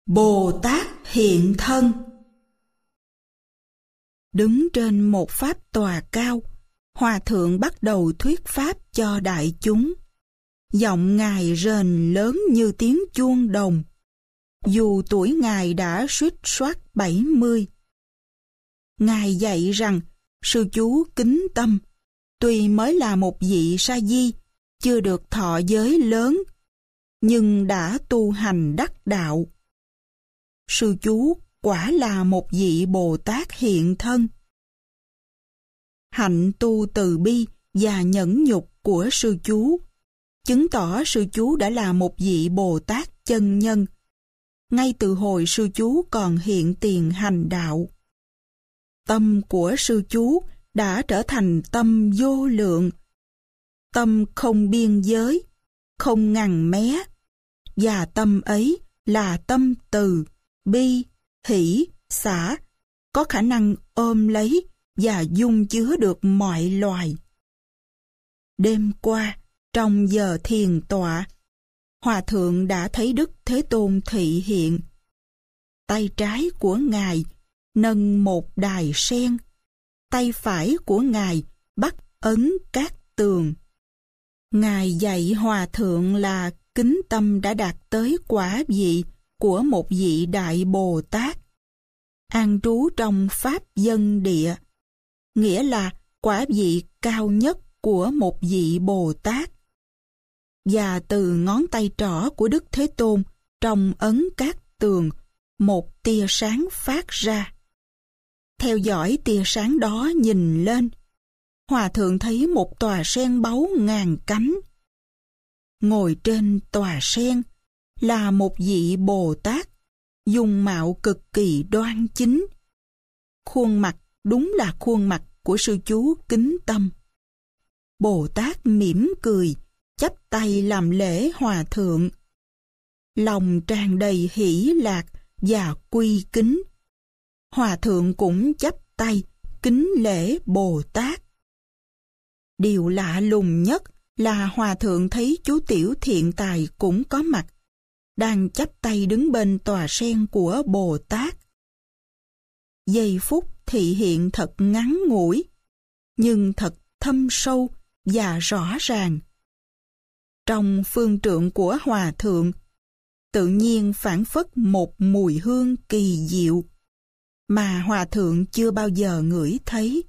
Bồ Tát hiện thân. Đứng trên một pháp tòa cao, Hòa thượng bắt đầu thuyết pháp cho đại chúng. Giọng Ngài rền lớn như tiếng chuông đồng, dù tuổi Ngài đã suýt soát 70. Ngài dạy rằng sư chú kính tâm, tuy mới là một vị sa di, chưa được thọ giới lớn, nhưng đã tu hành đắc đạo. Sư chú quả là một vị Bồ Tát hiện thân. Hạnh tu từ bi và nhẫn nhục của sư chú chứng tỏ sư chú đã là một vị Bồ Tát chân nhân, ngay từ hồi sư chú còn hiện tiền hành đạo. Tâm của sư chú đã trở thành tâm vô lượng, tâm không biên giới, không ngằn mé, và tâm ấy là tâm từ, bi, hỷ, xả, có khả năng ôm lấy và dung chứa được mọi loài. Đêm qua, trong giờ thiền tọa, Hòa thượng đã thấy Đức Thế Tôn thị hiện. Tay trái của Ngài nâng một đài sen, tay phải của Ngài bắt ấn các tường. Ngài dạy Hòa thượng là kính tâm đã đạt tới quả vị của một vị Đại Bồ Tát, an trú trong Pháp dân địa, nghĩa là quả vị cao nhất của một vị Bồ Tát. Và từ ngón tay trỏ của Đức Thế Tôn trong ấn các tường, một tia sáng phát ra. Theo dõi tia sáng đó nhìn lên, Hòa thượng thấy một tòa sen báu ngàn cánh. Ngồi trên tòa sen là một vị Bồ Tát, dung mạo cực kỳ đoan chính. Khuôn mặt đúng là khuôn mặt của sư chú kính tâm. Bồ Tát mỉm cười, chắp tay làm lễ Hòa thượng. Lòng tràn đầy hỷ lạc và quy kính. Hòa thượng cũng chắp tay kính lễ Bồ Tát. Điều lạ lùng nhất là Hòa thượng thấy chú Tiểu Thiện Tài cũng có mặt, đang chắp tay đứng bên tòa sen của Bồ Tát. Giây phút thị hiện thật ngắn ngủi, nhưng thật thâm sâu và rõ ràng. Trong phương trượng của Hòa thượng, tự nhiên phảng phất một mùi hương kỳ diệu mà Hòa thượng chưa bao giờ ngửi thấy.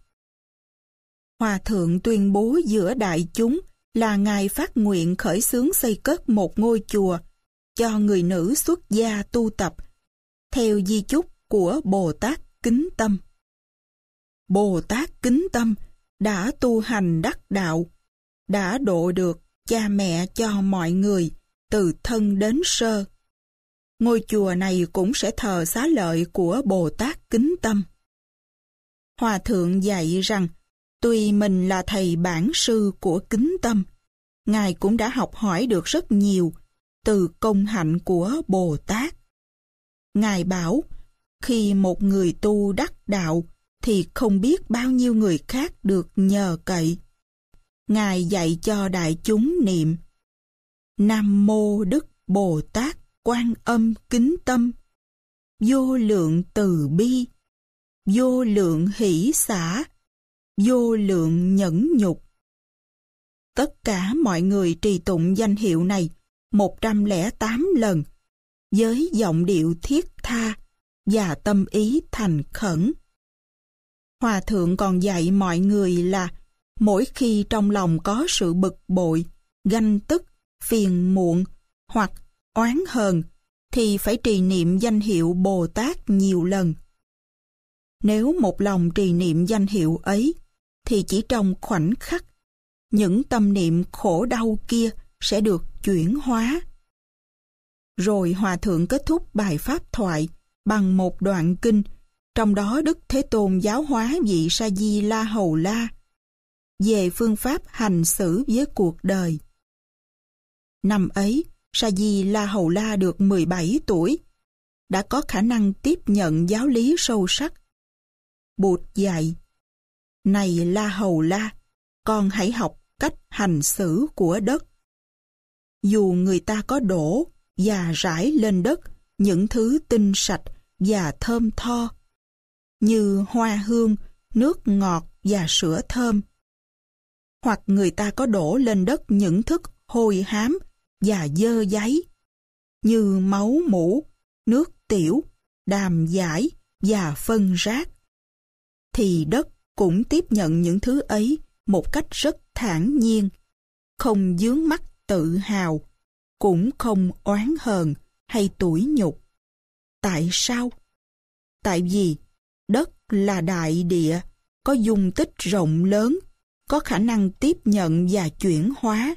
Hòa thượng tuyên bố giữa đại chúng là Ngài phát nguyện khởi xướng xây cất một ngôi chùa cho người nữ xuất gia tu tập, theo di chúc của Bồ Tát Kính Tâm. Bồ Tát Kính Tâm đã tu hành đắc đạo, đã độ được cha mẹ cho mọi người, từ thân đến sơ. Ngôi chùa này cũng sẽ thờ xá lợi của Bồ Tát Kính Tâm. Hòa thượng dạy rằng, tuy mình là thầy bản sư của Kính Tâm, Ngài cũng đã học hỏi được rất nhiều từ công hạnh của Bồ Tát. Ngài bảo, khi một người tu đắc đạo thì không biết bao nhiêu người khác được nhờ cậy. Ngài dạy cho đại chúng niệm: Nam Mô Đức Bồ Tát Quan Âm Kính Tâm, vô lượng từ bi, vô lượng hỷ xả, vô lượng nhẫn nhục. Tất cả mọi người trì tụng danh hiệu này 108 lần, với giọng điệu thiết tha và tâm ý thành khẩn. Hòa thượng còn dạy mọi người là mỗi khi trong lòng có sự bực bội, ganh tức, phiền muộn hoặc oán hờn thì phải trì niệm danh hiệu Bồ Tát nhiều lần. Nếu một lòng trì niệm danh hiệu ấy thì chỉ trong khoảnh khắc, những tâm niệm khổ đau kia sẽ được chuyển hóa. Rồi Hòa thượng kết thúc bài pháp thoại bằng một đoạn kinh, trong đó Đức Thế Tôn giáo hóa vị Sa Di La Hầu La về phương pháp hành xử với cuộc đời. Năm ấy, Sa Di La Hầu La được 17 tuổi, đã có khả năng tiếp nhận giáo lý sâu sắc. Bụt dạy: Này La Hầu La, con hãy học cách hành xử của đất. Dù người ta có đổ và rải lên đất những thứ tinh sạch và thơm tho, như hoa hương, nước ngọt và sữa thơm. Hoặc người ta có đổ lên đất những thức hôi hám và dơ dáy, như máu mủ, nước tiểu, đàm dải và phân rác, thì đất cũng tiếp nhận những thứ ấy một cách rất thản nhiên, không vướng mắc tự hào, cũng không oán hờn hay tủi nhục. Tại sao? Tại vì đất là đại địa, có dung tích rộng lớn, có khả năng tiếp nhận và chuyển hóa.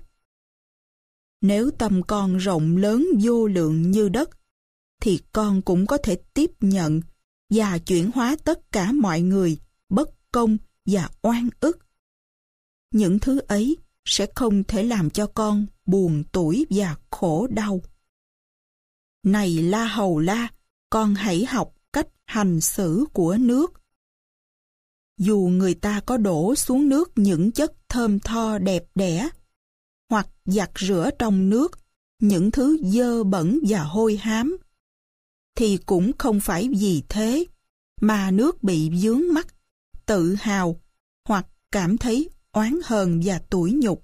Nếu tâm con rộng lớn vô lượng như đất, thì con cũng có thể tiếp nhận và chuyển hóa tất cả mọi người bất công và oan ức. Những thứ ấy sẽ không thể làm cho con buồn tủi và khổ đau. Này La Hầu La, con hãy học cách hành xử của nước. Dù người ta có đổ xuống nước những chất thơm tho đẹp đẽ, hoặc giặt rửa trong nước những thứ dơ bẩn và hôi hám, thì cũng không phải vì thế mà nước bị vướng mắc, tự hào hoặc cảm thấy oán hờn và tủi nhục.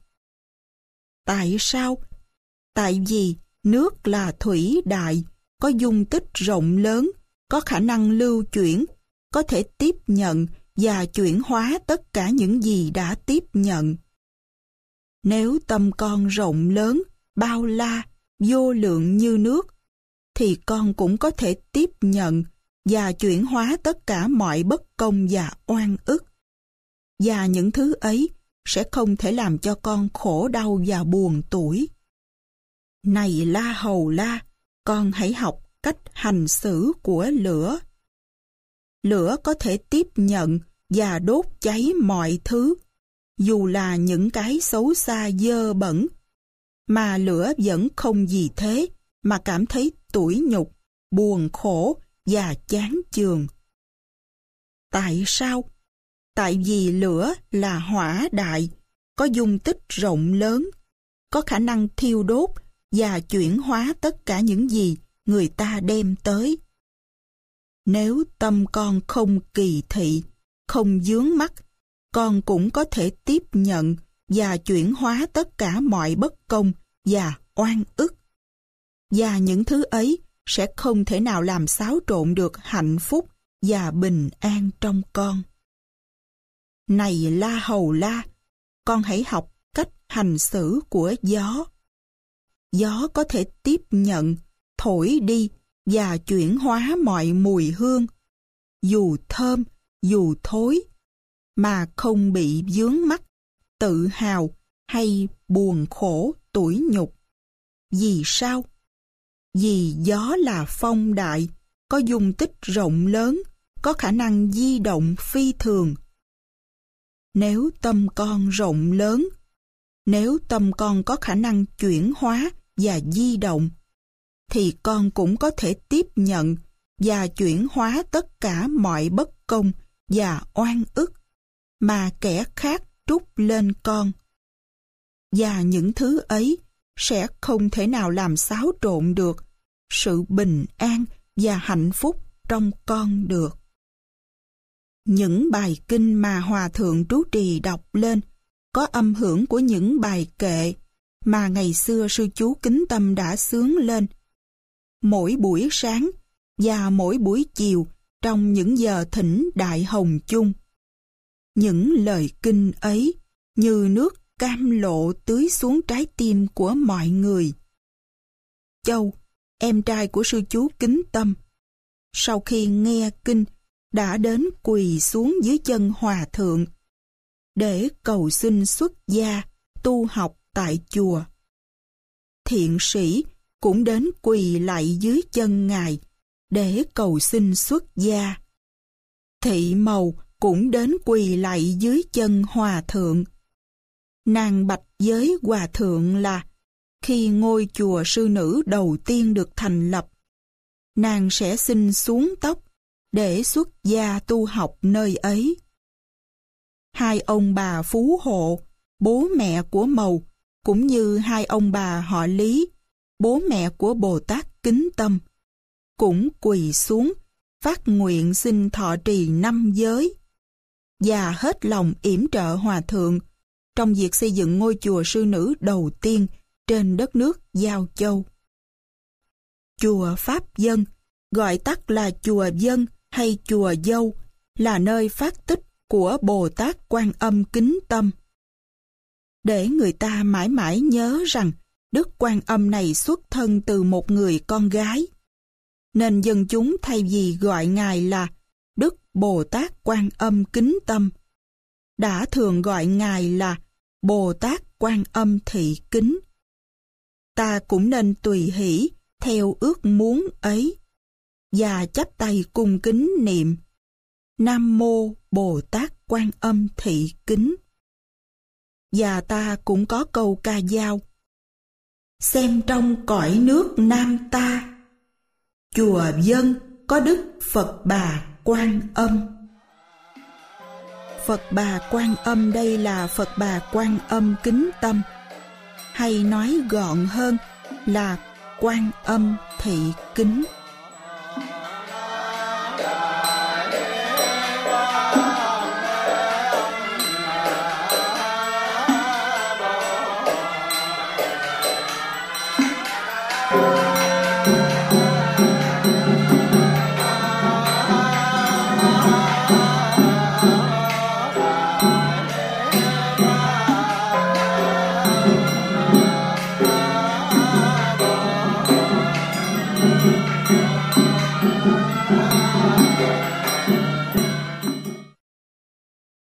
Tại sao? Tại vì nước là thủy đại, có dung tích rộng lớn, có khả năng lưu chuyển, có thể tiếp nhận và chuyển hóa tất cả những gì đã tiếp nhận. Nếu tâm con rộng lớn, bao la, vô lượng như nước, thì con cũng có thể tiếp nhận và chuyển hóa tất cả mọi bất công và oan ức. Và những thứ ấy sẽ không thể làm cho con khổ đau và buồn tủi. Này La Hầu La, con hãy học cách hành xử của lửa. Lửa có thể tiếp nhận và đốt cháy mọi thứ, dù là những cái xấu xa dơ bẩn, mà lửa vẫn không vì thế mà cảm thấy tủi nhục, buồn khổ và chán chường. Tại sao? Tại vì lửa là hỏa đại, có dung tích rộng lớn, có khả năng thiêu đốt và chuyển hóa tất cả những gì người ta đem tới. Nếu tâm con không kỳ thị, không vướng mắc, con cũng có thể tiếp nhận và chuyển hóa tất cả mọi bất công và oan ức. Và những thứ ấy sẽ không thể nào làm xáo trộn được hạnh phúc và bình an trong con. Này La Hầu La, con hãy học cách hành xử của gió. Gió có thể tiếp nhận, thổi đi và chuyển hóa mọi mùi hương, dù thơm, dù thối, mà không bị vướng mắc, tự hào hay buồn khổ, tủi nhục. Vì sao? Vì gió là phong đại, có dung tích rộng lớn, có khả năng di động phi thường. Nếu tâm con rộng lớn, nếu tâm con có khả năng chuyển hóa và di động, thì con cũng có thể tiếp nhận và chuyển hóa tất cả mọi bất công và oan ức mà kẻ khác trút lên con. Và những thứ ấy sẽ không thể nào làm xáo trộn được sự bình an và hạnh phúc trong con được. Những bài kinh mà Hòa Thượng Trú Trì đọc lên có âm hưởng của những bài kệ mà ngày xưa sư chú Kính Tâm đã xướng lên. Mỗi buổi sáng và mỗi buổi chiều trong những giờ thỉnh Đại Hồng chung. Những lời kinh ấy như nước cam lộ tưới xuống trái tim của mọi người. Châu, em trai của sư chú Kính Tâm, sau khi nghe kinh đã đến quỳ xuống dưới chân Hòa Thượng để cầu xin xuất gia tu học tại chùa. Thiện sĩ cũng đến quỳ lạy dưới chân Ngài để cầu xin xuất gia. Thị Mầu cũng đến quỳ lạy dưới chân Hòa Thượng. Nàng bạch với Hòa Thượng là khi ngôi chùa sư nữ đầu tiên được thành lập, nàng sẽ xin xuống tóc để xuất gia tu học nơi ấy. Hai ông bà phú hộ, bố mẹ của Mầu, cũng như hai ông bà họ Lý, bố mẹ của Bồ Tát Kính Tâm, cũng quỳ xuống, phát nguyện xin thọ trì 5 giới, và hết lòng yểm trợ Hòa Thượng trong việc xây dựng ngôi chùa sư nữ đầu tiên trên đất nước Giao Châu. Chùa Pháp Dân, gọi tắt là chùa Dân hay chùa Dâu, là nơi phát tích của Bồ Tát Quan Âm Kính Tâm. Để người ta mãi mãi nhớ rằng Đức Quan Âm này xuất thân từ một người con gái, nên dân chúng thay vì gọi Ngài là Đức Bồ Tát Quan Âm Kính Tâm, đã thường gọi Ngài là Bồ Tát Quan Âm Thị Kính. Ta cũng nên tùy hỷ theo ước muốn ấy, và chắp tay cung kính niệm Nam Mô Bồ Tát Quan Âm Thị Kính. Và ta cũng có câu ca dao: xem trong cõi nước Nam ta, chùa Dân có Đức Phật Bà Quan Âm. Phật Bà Quan Âm đây là Phật Bà Quan Âm Kính Tâm, hay nói gọn hơn là Quan Âm Thị Kính.